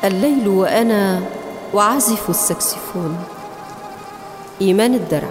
الليل وأنا وعازف السكسفون. إيمان الدرع.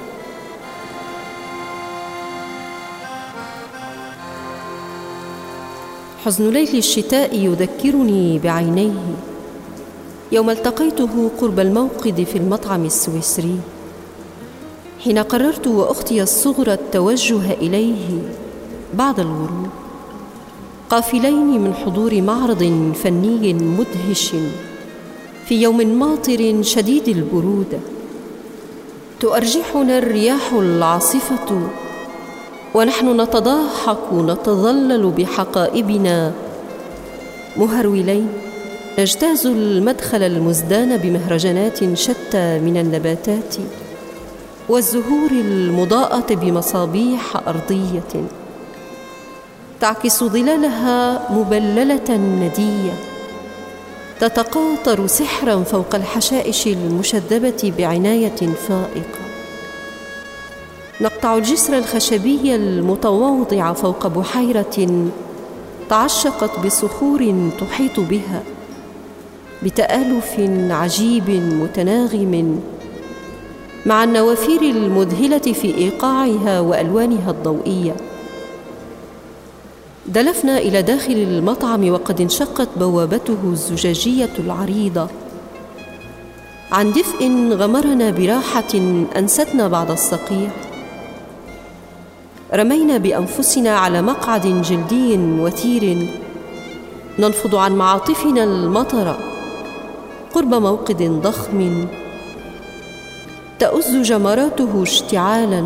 حزن ليل الشتاء يذكرني بعينيه يوم التقيته قرب الموقد في المطعم السويسري، حين قررت وأختي الصغرى التوجه إليه بعد الغروب، قافلين من حضور معرض فني مدهش في يوم ماطر شديد البرودة. تؤرجحنا الرياح العاصفة ونحن نتضاحك نتظلل بحقائبنا مهرولين، نجتاز المدخل المزدان بمهرجانات شتى من النباتات والزهور المضاءة بمصابيح أرضية تعكس ظلالها مبللة ندية تتقاطر سحرا فوق الحشائش المشذبة بعناية فائقة. نقطع الجسر الخشبي المتواضع فوق بحيرة تعشقت بصخور تحيط بها بتآلف عجيب متناغم مع النوافير المذهلة في إيقاعها وألوانها الضوئية. دلفنا إلى داخل المطعم وقد انشقت بوابته الزجاجية العريضة عن دفء غمرنا براحة أنستنا بعد الصقيع. رمينا بأنفسنا على مقعد جلدي وثير ننفض عن معاطفنا المطر قرب موقد ضخم تؤز جمراته اشتعالا.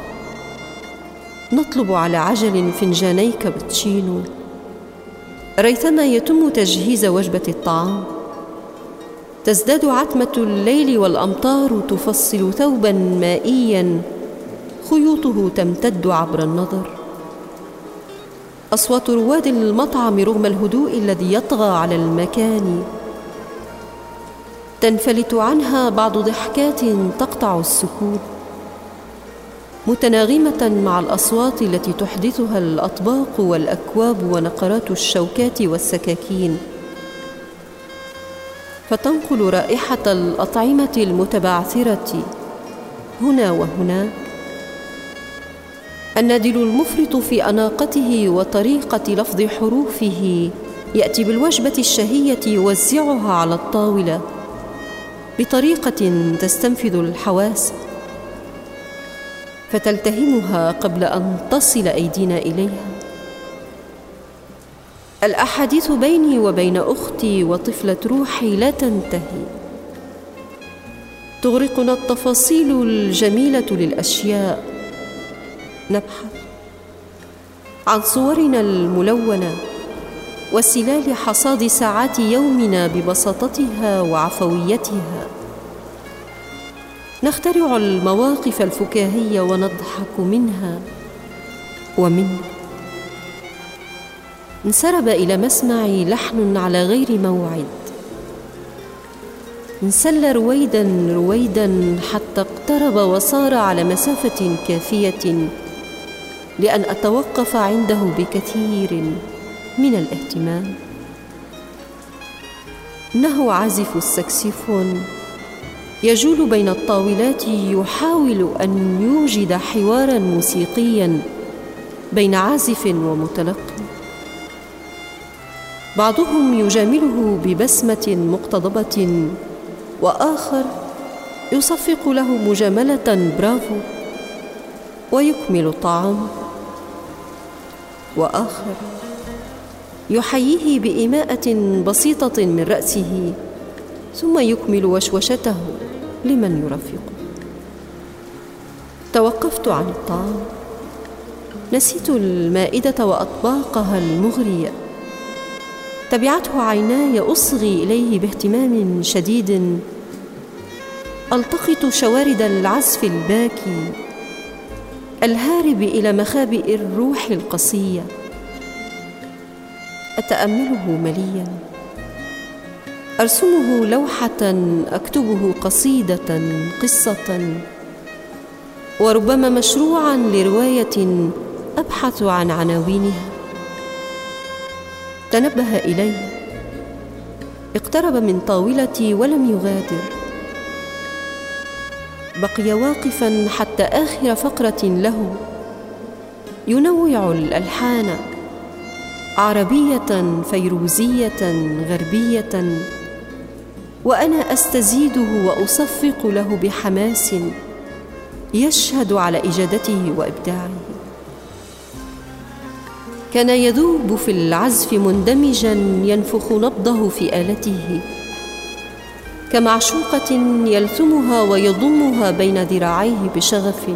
نطلب على عجل فنجاني كابتشينو ريثما يتم تجهيز وجبة الطعام. تزداد عتمة الليل والأمطار تفصل ثوبا مائيا خيوطه تمتد عبر النظر. أصوات رواد المطعم رغم الهدوء الذي يطغى على المكان تنفلت عنها بعض ضحكات تقطع السكوت متناغمة مع الأصوات التي تحدثها الأطباق والأكواب ونقرات الشوكات والسكاكين، فتنقل رائحة الأطعمة المتبعثرة هنا وهناك. النادل المفرط في أناقته وطريقة لفظ حروفه يأتي بالوجبة الشهية يوزعها على الطاولة بطريقة تستنفذ الحواس فتلتهمها قبل أن تصل أيدينا إليها. الأحاديث بيني وبين أختي وطفلة روحي لا تنتهي. تغرقنا التفاصيل الجميلة للأشياء. نبحث عن صورنا الملونة وسلال حصاد ساعات يومنا ببساطتها وعفويتها. نخترع المواقف الفكاهية ونضحك منها ومنه. انسرب إلى مسمعي لحن على غير موعد، انسل رويدا رويدا حتى اقترب وصار على مسافة كافية لأن أتوقف عنده بكثير من الاهتمام. إنه عازف السكسفون يجول بين الطاولات يحاول أن يوجد حوارا موسيقيا بين عازف ومتلقي. بعضهم يجامله ببسمة مقتضبة وآخر يصفق له مجاملة برافو ويكمل طعامه، وآخر يحييه بإيماءة بسيطة من رأسه ثم يكمل وشوشته لمن يرافقه. توقفت عن الطعام، نسيت المائدة وأطباقها المغرية. تبعته عيناي أصغي إليه باهتمام شديد. ألتقط شوارد العزف الباكي الهارب إلى مخابئ الروح القسية. أتأمله مليا، أرسمه لوحة، أكتبه قصيدة، قصة، وربما مشروعا لرواية أبحث عن عناوينها. تنبه إلي اقترب من طاولتي ولم يغادر، بقي واقفا حتى آخر فقرة له، ينوع الألحان، عربية، فيروزية، غربية، وأنا أستزيده وأصفق له بحماس يشهد على إجادته وإبداعه. كان يذوب في العزف مندمجا ينفخ نبضه في آلته كمعشوقة يلثمها ويضمها بين ذراعيه بشغف،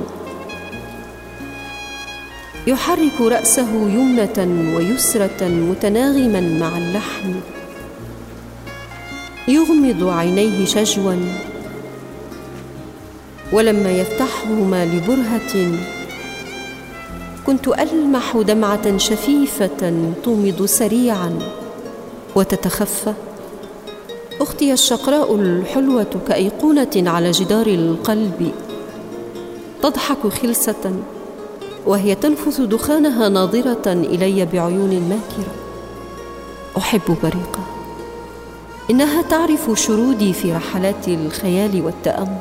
يحرك رأسه يمنة ويسرة متناغما مع اللحن، يغمض عينيه شجوا، ولما يفتحهما لبرهة كنت ألمح دمعة شفيفة تومض سريعا وتتخفى. أختي الشقراء الحلوة كأيقونة على جدار القلب تضحك خلسة وهي تنفث دخانها ناظرة إلي بعيون ماكرة. أحب بريقة، إنها تعرف شرودي في رحلات الخيال والتأمل.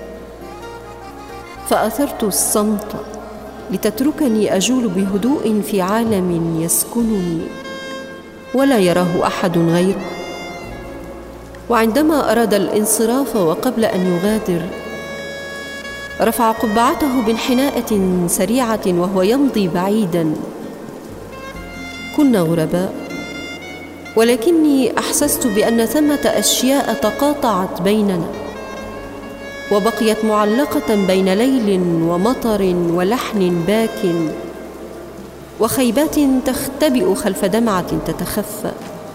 فأثرت الصمت لتتركني أجول بهدوء في عالم يسكنني ولا يراه أحد غيره. وعندما أراد الانصراف وقبل أن يغادر رفع قبعته بانحناءة سريعة وهو يمضي بعيدا. كنا غرباء، ولكني أحسست بأن ثمة أشياء تقاطعت بيننا وبقيت معلقة بين ليل ومطر ولحن باك وخيبات تختبئ خلف دمعة تتخفى.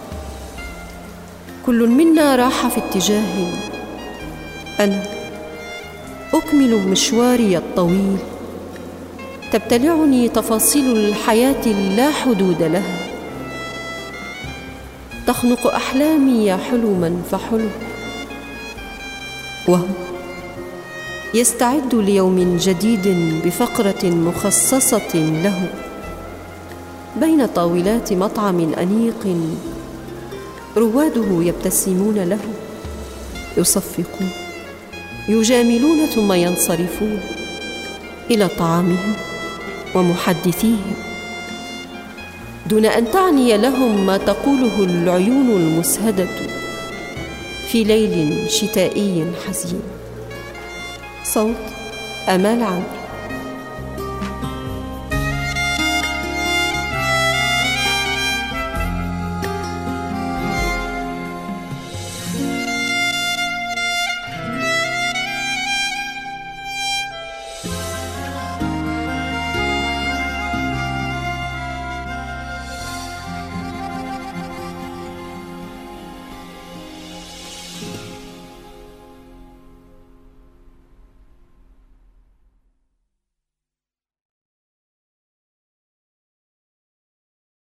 كل منا راح في اتجاه، أنا أكمل مشواري الطويل، تبتلعني تفاصيل الحياة اللا حدود لها، تخنق أحلامي يا حلما فحلو، وهو يستعد ليوم جديد بفقرة مخصصة له بين طاولات مطعم أنيق، رواده يبتسمون له، يصفقون، يجاملون ثم ينصرفون إلى طعامهم ومحدثيهم دون أن تعني لهم ما تقوله العيون المسهدة في ليل شتائي حزين. صوت آمال عامر.